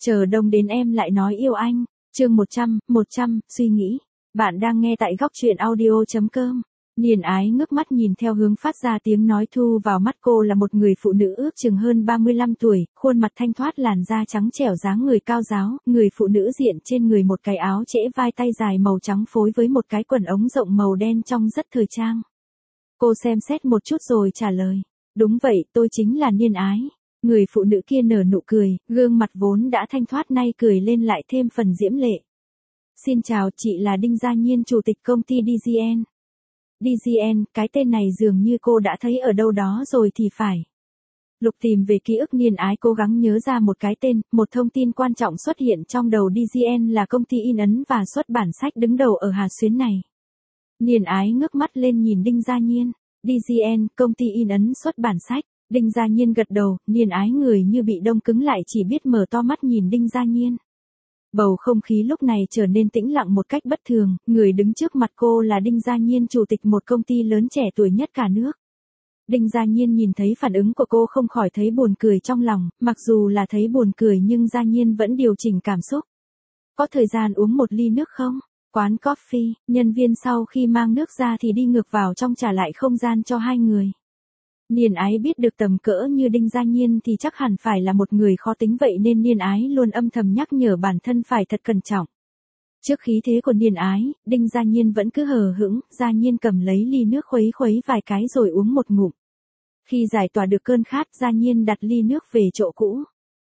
Chờ đông đến em lại nói yêu anh. Chương 100, suy nghĩ. Bạn đang nghe tại góc truyện audio.com. Niên Ái ngước mắt nhìn theo hướng phát ra tiếng nói, thu vào mắt cô là một người phụ nữ ước chừng hơn 35 tuổi, khuôn mặt thanh thoát, làn da trắng trẻo, dáng người cao ráo, người phụ nữ diện trên người một cái áo trễ vai tay dài màu trắng phối với một cái quần ống rộng màu đen trông rất thời trang. Cô xem xét một chút rồi trả lời, đúng vậy, tôi chính là Niên Ái. Người phụ nữ kia nở nụ cười, gương mặt vốn đã thanh thoát nay cười lên lại thêm phần diễm lệ. Xin chào, chị là Đinh Gia Nhiên, chủ tịch công ty DGN. DGN, cái tên này dường như cô đã thấy ở đâu đó rồi thì phải. Lục tìm về ký ức, Niên Ái cố gắng nhớ ra một cái tên, một thông tin quan trọng xuất hiện trong đầu. DGN là công ty in ấn và xuất bản sách đứng đầu ở Hà Xuyến này. Niên Ái ngước mắt lên nhìn Đinh Gia Nhiên. DGN, công ty in ấn xuất bản sách. Đinh Gia Nhiên gật đầu, Niên Ái người như bị đông cứng lại, chỉ biết mở to mắt nhìn Đinh Gia Nhiên. Bầu không khí lúc này trở nên tĩnh lặng một cách bất thường, người đứng trước mặt cô là Đinh Gia Nhiên, chủ tịch một công ty lớn, trẻ tuổi nhất cả nước. Đinh Gia Nhiên nhìn thấy phản ứng của cô không khỏi thấy buồn cười trong lòng, mặc dù là thấy buồn cười nhưng Gia Nhiên vẫn điều chỉnh cảm xúc. Có thời gian uống một ly nước không? Quán coffee, nhân viên sau khi mang nước ra thì đi ngược vào trong trả lại không gian cho hai người. Niên Ái biết được tầm cỡ như Đinh Gia Nhiên thì chắc hẳn phải là một người khó tính, vậy nên Niên Ái luôn âm thầm nhắc nhở bản thân phải thật cẩn trọng. Trước khí thế của Niên Ái, Đinh Gia Nhiên vẫn cứ hờ hững. Gia Nhiên cầm lấy ly nước khuấy khuấy vài cái rồi uống một ngụm. Khi giải tỏa được cơn khát, Gia Nhiên đặt ly nước về chỗ cũ.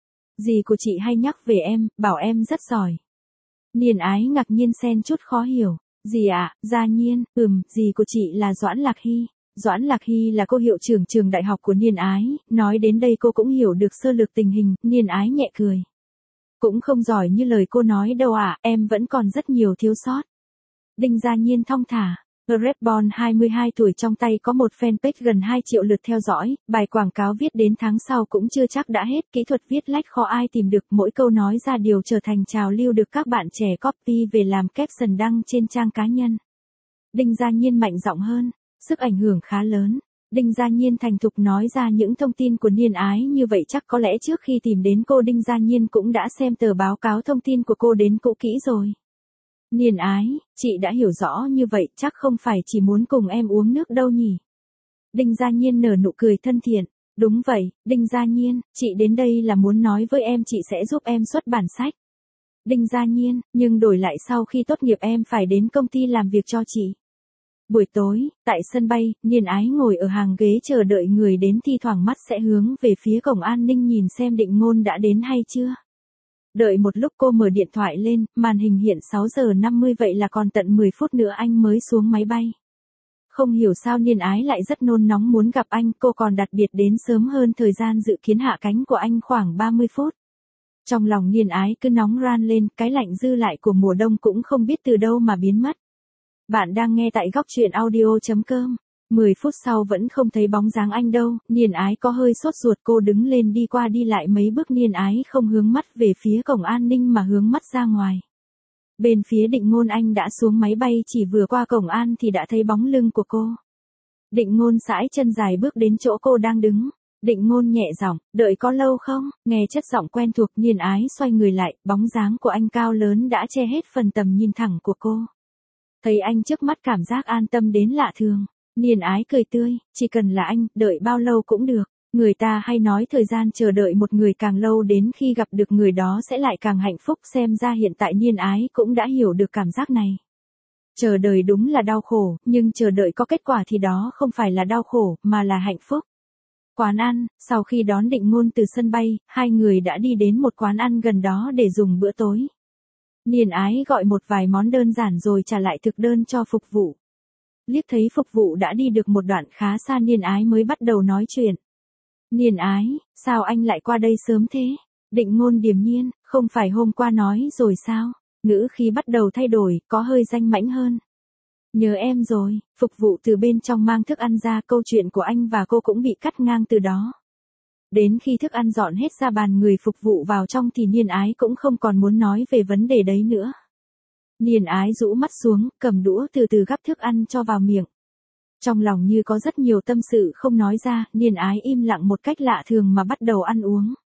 Dì của chị hay nhắc về em, bảo em rất giỏi. Niên Ái ngạc nhiên xen chút khó hiểu. Dì ạ? Gia Nhiên, dì của chị là Doãn Lạc Hy. Doãn Lạc Hy là cô hiệu trưởng trường đại học của Niên Ái. Nói đến đây cô cũng hiểu được sơ lược tình hình. Niên Ái nhẹ cười. Cũng không giỏi như lời cô nói đâu ạ, em vẫn còn rất nhiều thiếu sót. Đinh Gia Nhiên thong thả. Redbon 22 tuổi, trong tay có một fanpage gần 2 triệu lượt theo dõi, bài quảng cáo viết đến tháng sau cũng chưa chắc đã hết, kỹ thuật viết lách khó ai tìm được, mỗi câu nói ra điều trở thành trào lưu được các bạn trẻ copy về làm caption đăng trên trang cá nhân. Đinh Gia Nhiên mạnh giọng hơn, sức ảnh hưởng khá lớn. Đinh Gia Nhiên thành thục nói ra những thông tin của Niên Ái, như vậy chắc có lẽ trước khi tìm đến cô, Đinh Gia Nhiên cũng đã xem tờ báo cáo thông tin của cô đến cũ kỹ rồi. Niên Ái, chị đã hiểu rõ như vậy, chắc không phải chỉ muốn cùng em uống nước đâu nhỉ? Đinh Gia Nhiên nở nụ cười thân thiện. Đúng vậy, Đinh Gia Nhiên, chị đến đây là muốn nói với em chị sẽ giúp em xuất bản sách. Đinh Gia Nhiên, nhưng đổi lại sau khi tốt nghiệp em phải đến công ty làm việc cho chị. Buổi tối, tại sân bay, Niên Ái ngồi ở hàng ghế chờ đợi người đến, thi thoảng mắt sẽ hướng về phía cổng an ninh nhìn xem Định Ngôn đã đến hay chưa. Đợi một lúc cô mở điện thoại lên, màn hình hiện 6 giờ 50, vậy là còn tận 10 phút nữa anh mới xuống máy bay. Không hiểu sao Niên Ái lại rất nôn nóng muốn gặp anh, cô còn đặc biệt đến sớm hơn thời gian dự kiến hạ cánh của anh khoảng 30 phút. Trong lòng Niên Ái cứ nóng ran lên, cái lạnh dư lại của mùa đông cũng không biết từ đâu mà biến mất. Bạn đang nghe tại góc truyện audio.com. 10 phút sau vẫn không thấy bóng dáng anh đâu, Niên Ái có hơi sốt ruột, cô đứng lên đi qua đi lại mấy bước. Niên Ái không hướng mắt về phía cổng an ninh mà hướng mắt ra ngoài. Bên phía Định Ngôn, anh đã xuống máy bay, chỉ vừa qua cổng an thì đã thấy bóng lưng của cô. Định Ngôn sải chân dài bước đến chỗ cô đang đứng. Định Ngôn nhẹ giọng, đợi có lâu không? Nghe chất giọng quen thuộc, Niên Ái xoay người lại, bóng dáng của anh cao lớn đã che hết phần tầm nhìn thẳng của cô. Thấy anh trước mắt, cảm giác an tâm đến lạ thường. Niên Ái cười tươi, chỉ cần là anh, đợi bao lâu cũng được. Người ta hay nói thời gian chờ đợi một người càng lâu, đến khi gặp được người đó sẽ lại càng hạnh phúc, xem ra hiện tại Niên Ái cũng đã hiểu được cảm giác này. Chờ đợi đúng là đau khổ, nhưng chờ đợi có kết quả thì đó không phải là đau khổ, mà là hạnh phúc. Quán ăn, sau khi đón Định Ngôn từ sân bay, hai người đã đi đến một quán ăn gần đó để dùng bữa tối. Niên Ái gọi một vài món đơn giản rồi trả lại thực đơn cho phục vụ. Liếc thấy phục vụ đã đi được một đoạn khá xa, Niên Ái mới bắt đầu nói chuyện. Niên Ái, sao anh lại qua đây sớm thế? Định Ngôn điềm nhiên, không phải hôm qua nói rồi sao? Ngữ khí bắt đầu thay đổi, có hơi danh mãnh hơn. Nhớ em rồi. Phục vụ từ bên trong mang thức ăn ra, câu chuyện của anh và cô cũng bị cắt ngang từ đó. Đến khi thức ăn dọn hết ra bàn, người phục vụ vào trong thì Niên Ái cũng không còn muốn nói về vấn đề đấy nữa. Niên Ái rũ mắt xuống, cầm đũa từ từ gắp thức ăn cho vào miệng. Trong lòng như có rất nhiều tâm sự không nói ra, Niên Ái im lặng một cách lạ thường mà bắt đầu ăn uống.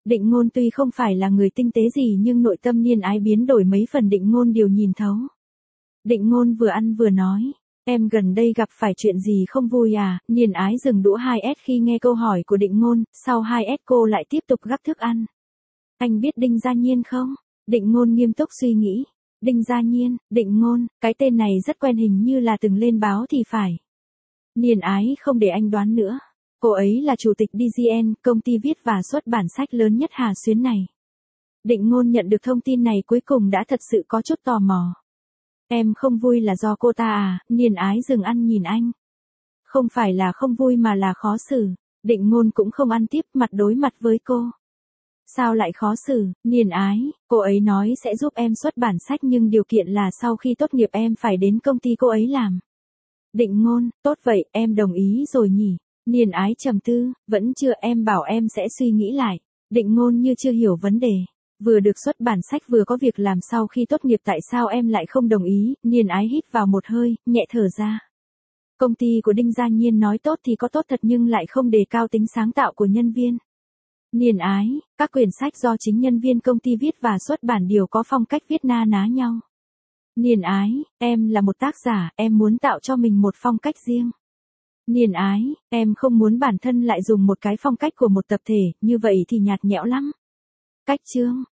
Định Ngôn tuy không phải là người tinh tế gì nhưng nội tâm Niên Ái biến đổi mấy phần Định Ngôn đều nhìn thấu. Định Ngôn vừa ăn vừa nói, em gần đây gặp phải chuyện gì không vui à? Niên Ái dừng đũa 2S khi nghe câu hỏi của Định Ngôn, sau 2S cô lại tiếp tục gắp thức ăn. Anh biết Đinh Gia Nhiên không? Định Ngôn nghiêm túc suy nghĩ. Đinh Gia Nhiên, Định Ngôn, cái tên này rất quen, hình như là từng lên báo thì phải. Niên Ái không để anh đoán nữa. Cô ấy là chủ tịch DGN, công ty viết và xuất bản sách lớn nhất Hà Xuyến này. Định Ngôn nhận được thông tin này cuối cùng đã thật sự có chút tò mò. Em không vui là do cô ta à? Niên Ái dừng ăn nhìn anh. Không phải là không vui mà là khó xử. Định Ngôn cũng không ăn tiếp, mặt đối mặt với cô. Sao lại khó xử? Niên Ái, cô ấy nói sẽ giúp em xuất bản sách nhưng điều kiện là sau khi tốt nghiệp em phải đến công ty cô ấy làm. Định Ngôn, tốt vậy, em đồng ý rồi nhỉ? Niên Ái trầm tư, vẫn chưa, em bảo em sẽ suy nghĩ lại. Định Ngôn như chưa hiểu vấn đề. Vừa được xuất bản sách vừa có việc làm sau khi tốt nghiệp tại sao em lại không đồng ý? Niên Ái hít vào một hơi, nhẹ thở ra. Công ty của Đinh Gia Nhiên nói tốt thì có tốt thật nhưng lại không đề cao tính sáng tạo của nhân viên. Niên Ái, các quyển sách do chính nhân viên công ty viết và xuất bản đều có phong cách viết na ná nhau. Niên Ái, em là một tác giả, em muốn tạo cho mình một phong cách riêng. Niên Ái, em không muốn bản thân lại dùng một cái phong cách của một tập thể, như vậy thì nhạt nhẽo lắm. Cách chương,